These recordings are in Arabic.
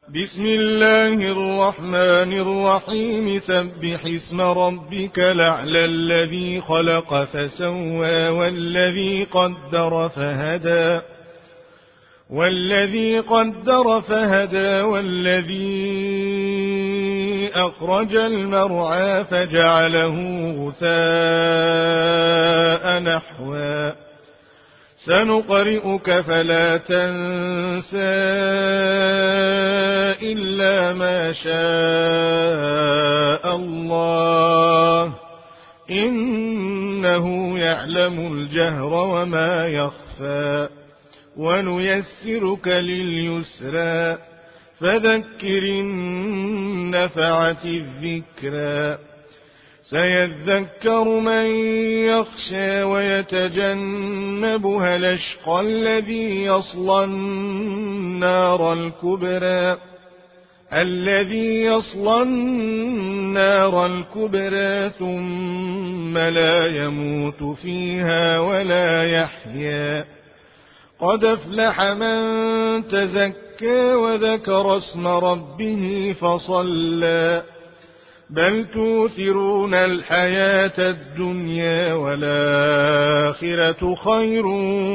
بسم الله الرحمن الرحيم. سبح اسم ربك الأعلى الذي خلق فسوى والذي قدر فهدى والذي أخرج المرعى فجعله غثاء نحوا سنقرئك فلا تنسى إلا ما شاء الله إنه يعلم الجهر وما يخفى ونيسرك لليسرى فذكر إن نفعت الذكرى سيذكر من يخشى ويتجنبها الأشقى الذي يصلى النار الكبرى ثم لا يموت فيها ولا يحيا قد أفلح من تزكى وذكر اسم ربه فصلى بل توثرون الحياة الدنيا والآخرة خير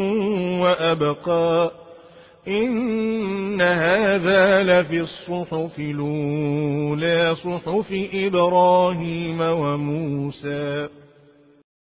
وأبقى إن هذا لفي الصحف الأولى صحف إبراهيم وموسى.